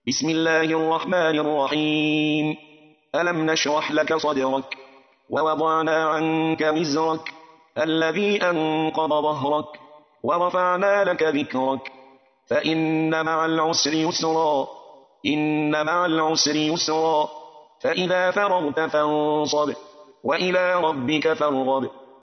بسم الله الرحمن الرحيم. ألم نشرح لك صدرك ووضعنا عنك وزرك الذي أنقض ظهرك ورفعنا لك ذكرك فإن مع العسر يسرا إن مع العسر يسرا فإذا فرغت فانصب وإلى ربك فارغب